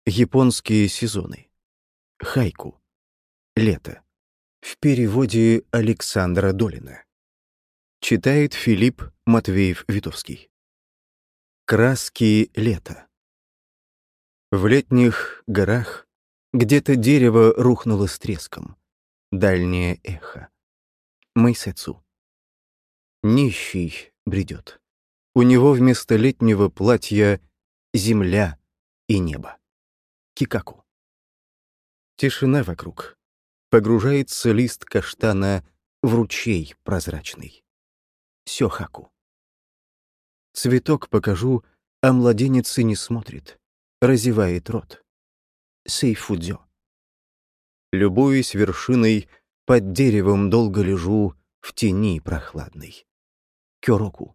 Японские сезоны. Хайку. Лето. В переводе Александра Долина. Читает Филипп Матвеев-Витовский. Краски лета. В летних горах где-то дерево рухнуло с треском. Дальнее эхо. Мэйсэцу. Нищий бредет. У него вместо летнего платья земля и небо. Кикаку. Тишина вокруг. Погружается лист каштана в ручей прозрачный. Сёхаку. Цветок покажу, а младенец и не смотрит. Разевает рот. Сейфудзё. Любуясь вершиной, под деревом долго лежу в тени прохладной. Кёроку.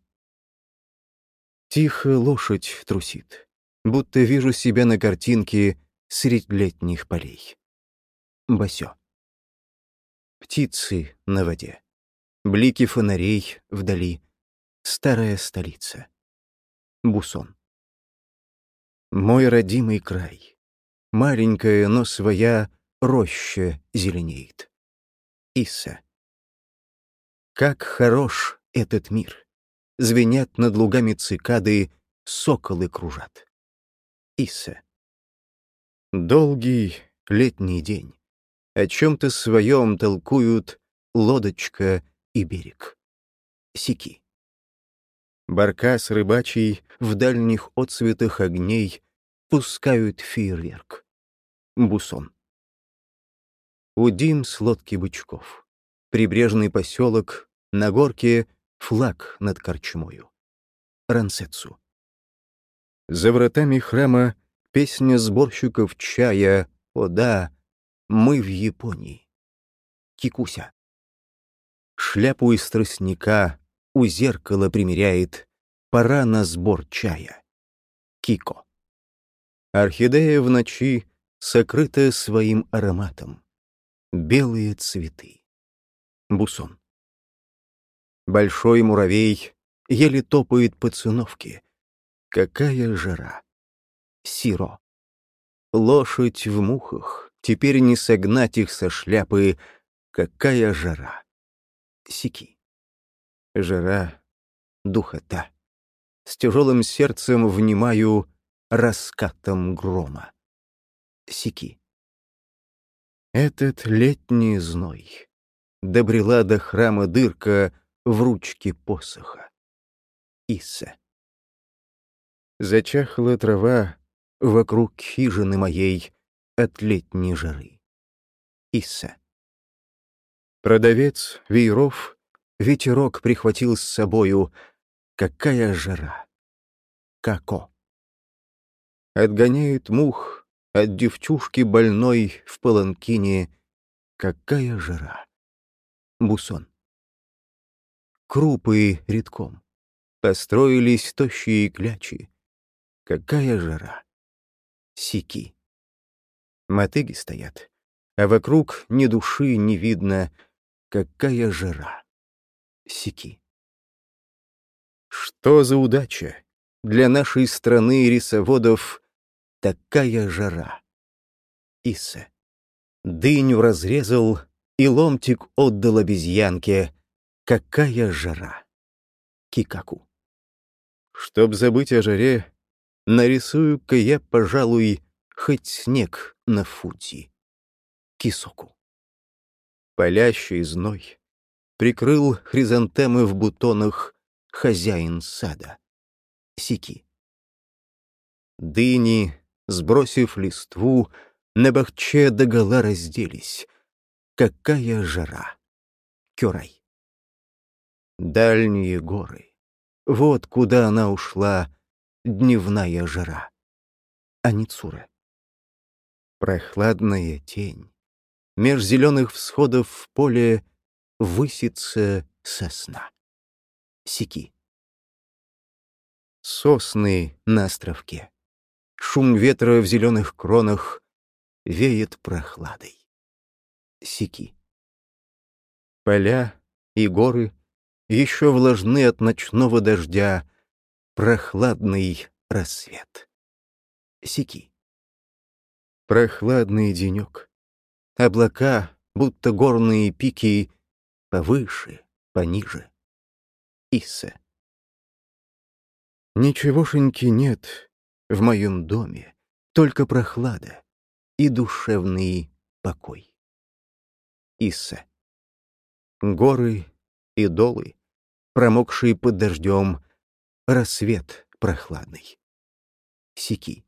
Тихо лошадь трусит, будто вижу себя на картинке средь летних полей. Басё. Птицы на воде. Блики фонарей вдали. Старая столица. Бусон. Мой родимый край. Маленькая, но своя роща зеленеет. Исса. Как хорош этот мир. Звенят над лугами цикады, соколы кружат. Исса. Долгий летний день. О чем-то своем толкуют лодочка и берег. Сики. Баркас рыбачий в дальних отцветах огней пускают фейерверк. Бусон. Удим с лодки бычков. Прибрежный поселок, на горке флаг над корчмою. Рансетсу. За вратами храма песня сборщиков чая. О да, мы в Японии. Кикуся. Шляпу из тростника у зеркала примеряет. Пора на сбор чая. Кико. Орхидея в ночи сокрыта своим ароматом. Белые цветы. Бусон. Большой муравей еле топает по циновке. Какая жара. Сиро. Лошадь в мухах. Теперь не согнать их со шляпы. Какая жара. Сики. Жара, духота. С тяжелым сердцем внимаю раскатом грома. Сики. Этот летний зной. Добрела до храма дырка в ручке посоха. Исса. Зачахла трава вокруг хижины моей от летней жары. Исса. Продавец вееров ветерок прихватил с собою. Какая жара. Како. Отгоняет мух от девчушки больной в паланкине. Какая жара. Бусон. Крупы редком. Построились тощие клячи. Какая жара. Сики. Мотыги стоят, а вокруг ни души не видно. Какая жара. Сики. Что за удача? Для нашей страны рисоводов такая жара. Исса. Дыню разрезал и ломтик отдал обезьянке. Какая жара. Кикаку. Чтоб забыть о жаре, нарисую-ка я, пожалуй, хоть снег на Фудзи. Кисоку. Палящий зной прикрыл хризантемы в бутонах хозяин сада. Сики. Дыни, сбросив листву, на бахче догола разделись. Какая жара. Кёрай. Дальние горы. Вот куда она ушла, дневная жара. Аницура. Прохладная тень. Меж зеленых всходов в поле высится сосна. Сики. Сосны на островке. Шум ветра в зеленых кронах веет прохладой. Сики. Поля и горы еще влажны от ночного дождя. Прохладный рассвет. Сики. Прохладный денек. Облака, будто горные пики, повыше, пониже. Исса. Ничегошеньки нет в моем доме, только прохлада и душевный покой. Исса. Горы и долы, промокшие под дождем, рассвет прохладный. Сики.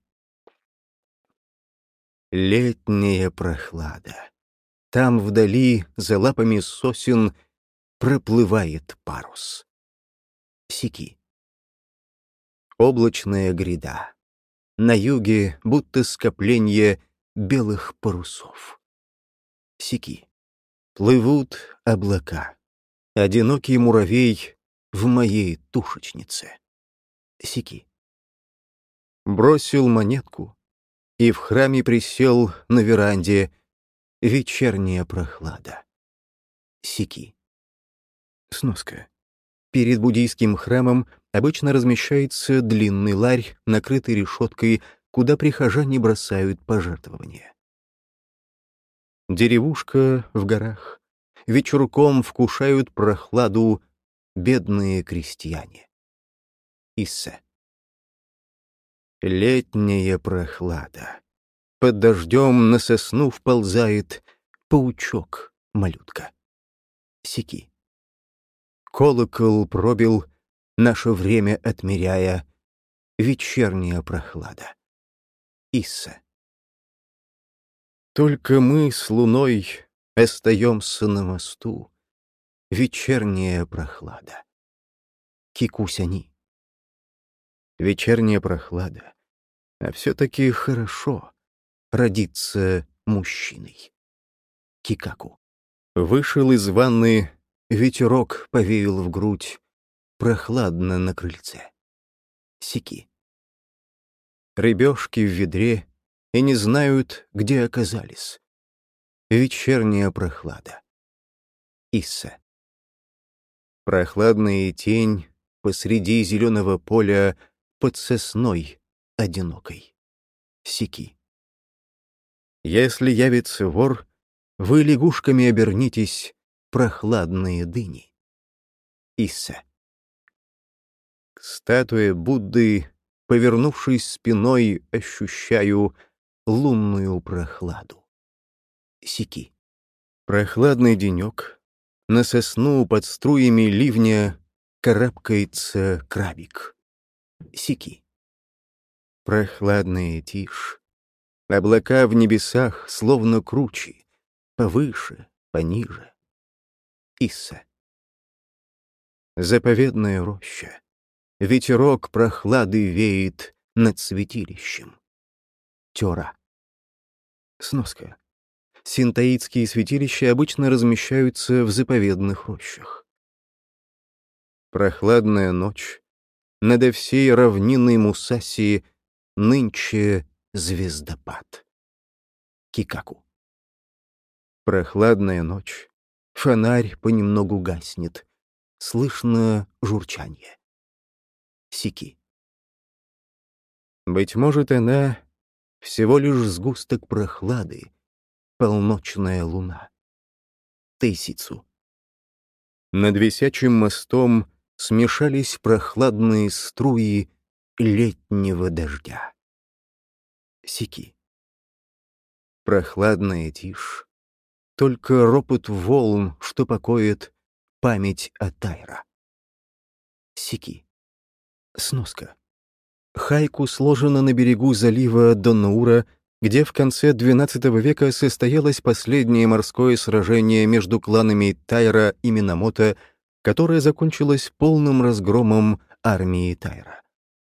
Летняя прохлада. Там вдали, за лапами сосен, проплывает парус. Сики. Облачная гряда. На юге будто скопление белых парусов. Сики. Плывут облака. Одинокий муравей в моей тушечнице. Сики. Бросил монетку и в храме присел на веранде. Вечерняя прохлада. Сики. Сноска. Перед буддийским храмом обычно размещается длинный ларь, накрытый решеткой, куда прихожане бросают пожертвования. Деревушка в горах. Вечерком вкушают прохладу бедные крестьяне. Исса. Летняя прохлада. Под дождем на сосну вползает паучок-малютка. Сики. Колокол пробил, наше время отмеряя. Вечерняя прохлада. Исса. Только мы с луной остаемся на мосту. Вечерняя прохлада. Кикусяни. Вечерняя прохлада. А все-таки хорошо родиться мужчиной. Кикаку. Вышел из ванны, ветерок повеял в грудь, прохладно на крыльце. Сики. Рыбешки в ведре и не знают, где оказались. Вечерняя прохлада. Исса. Прохладная тень посреди зеленого поля под сосной одинокой. Сики. Если явится вор, вы лягушками обернитесь, прохладные дыни. Исса. К статуе Будды, повернувшись спиной, ощущаю лунную прохладу. Сики. Прохладный денек. На сосну под струями ливня карабкается крабик. Сики. Прохладная тишь. Облака в небесах словно кручи, повыше, пониже. Исса. Заповедная роща. Ветерок прохлады веет над святилищем. Тёра. Сноска. Синтоидские святилища обычно размещаются в заповедных рощах. Прохладная ночь. Надо всей равниной Мусаси нынче звездопад. Кикаку. Прохладная ночь. Фонарь понемногу гаснет. Слышно журчание. Сики. Быть может, она всего лишь сгусток прохлады, полночная луна. Тейсицу. Над висячим мостом смешались прохладные струи летнего дождя. Сики. Прохладная тишь. Только ропот волн, что покоит память о Тайра. Сики. Сноска. Хайку сложено на берегу залива Доннаура, где в конце XII века состоялось последнее морское сражение между кланами Тайра и Минамото, которое закончилось полным разгромом армии Тайра.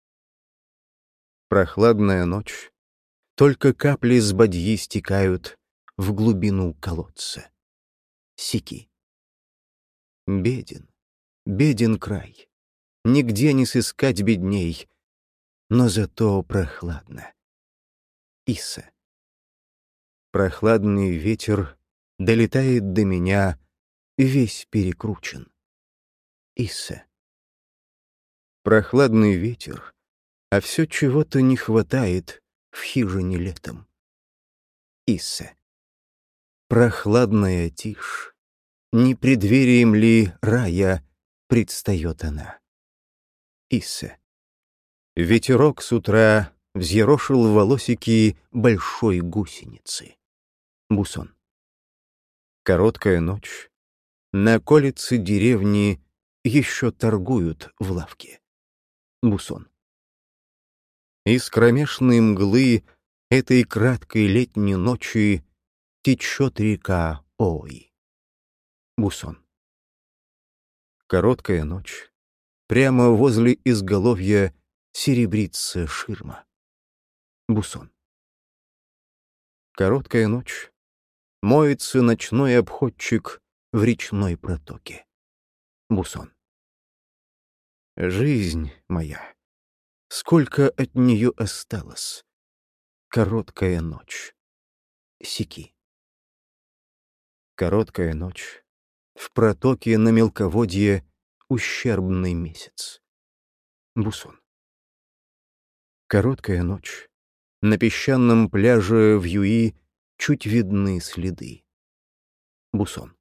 Прохладная ночь. Только капли с бадьи стекают в глубину колодца. Сики. Беден, беден край. Нигде не сыскать бедней, но зато прохладно. Исса. Прохладный ветер долетает до меня, весь перекручен. Исса. Прохладный ветер, а все чего-то не хватает в хижине летом. Иссе. Прохладная тишь, не преддверием ли рая предстает она? Иссе. Ветерок с утра взъерошил волосики большой гусеницы. Бусон. Короткая ночь. На околице деревни еще торгуют в лавке. Бусон. Из кромешной мглы этой краткой летней ночи течет река Ой. Бусон. Короткая ночь. Прямо возле изголовья серебрится ширма. Бусон. Короткая ночь. Моется ночной обходчик в речной протоке. Бусон. Жизнь моя, сколько от нее осталось. Короткая ночь. Сики. Короткая ночь. В протоке на мелководье ущербный месяц. Бусон. Короткая ночь. На песчаном пляже в Юи чуть видны следы. Бусон.